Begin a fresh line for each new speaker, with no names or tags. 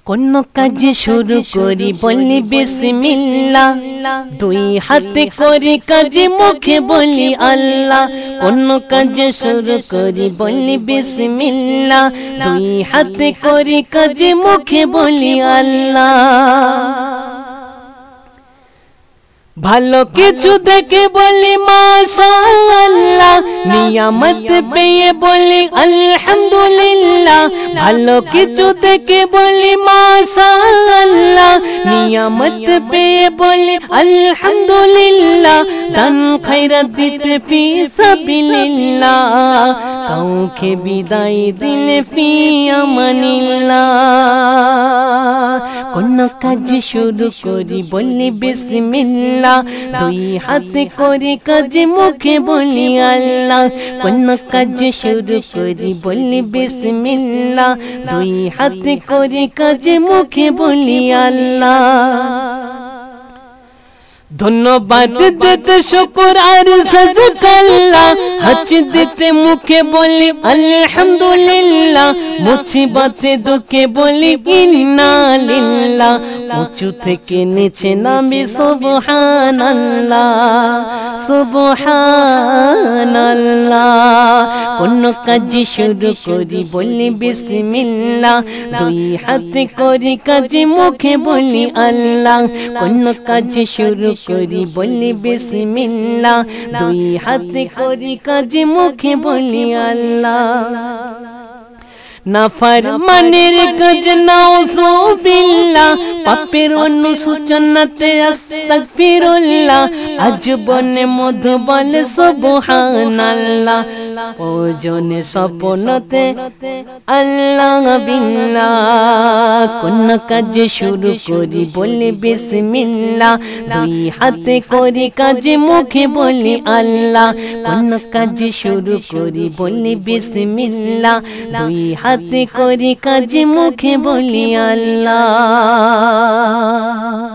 কোন কাজ শুরু করি বলি বিসমিল্লাহ, দুই হাতে করি কাজ মুখে বলি আল্লাহ। কোন কাজ শুরু করি বলি বিসমিল্লাহ, দুই হাতে করি কাজ মুখে বলি আল্লাহ। ভালো কিছু দেখে বলি মাশাআল্লাহ, নিয়ামত পেয়ে বলি আলহামদুলিল্লাহ। ভালো কিছু দেখে বলি মাশাআল্লাহ, নিয়ামত পেয়ে বলি আলহামদুলিল্লাহ। দান খৈরাত দিতে ফি সাবিলিল্লাহ, কাউকে বিদায় দিলে ফি আমানিল্লাহ। কোন কাজ শুরু করি বলি বিসমিল্লাহ, দুই হাতে করি কাজ মুখে বলি আল্লাহ। কোন কাজ শুরু করি বলি বিসমিল্লাহ, দুই হাতে করি কাজ মুখে বলি আল্লাহ। ধন্যবাদ দিতে শুকর আর সাজকাল্লাহ, হাসি দিতে মুখে বলি আলহামদুলিল্লাহ। মুসিবতে দুঃখে বলি ইন্না লিল্লাহ, উঁচু থেকে নিচে নামি সুবহানাল্লাহ সুবহানাল্লাহ। কোন কাজ শুরু করি বলি বিসমিল্লাহ, দুই হাতে করি কাজ মুখে বলি আল্লাহ। কোন কাজ শুরু করি বলি বিসমিল্লাহ, দুই হাতে করি কাজ মুখে বলি আল্লাহ। নাফরমানের কাজ নাউযুবিল্লাহ, পাপের অনুসূচনাতে আস্তাগফিরুল্লাহ। আজবনে মধু বলে সুবহানাল্লাহ, ওজনে স্বপ্নতে আল্লাহ বিল্লাহ। কোন কাজ শুরু করি বলি বিসমিল্লাহ, দুই হাতে করি কাজ মুখে বলি আল্লাহ। কোন কাজ শুরু করি বলি বিসমিল্লাহ, দুই হাতে করি কাজ মুখে বলি আল্লাহ।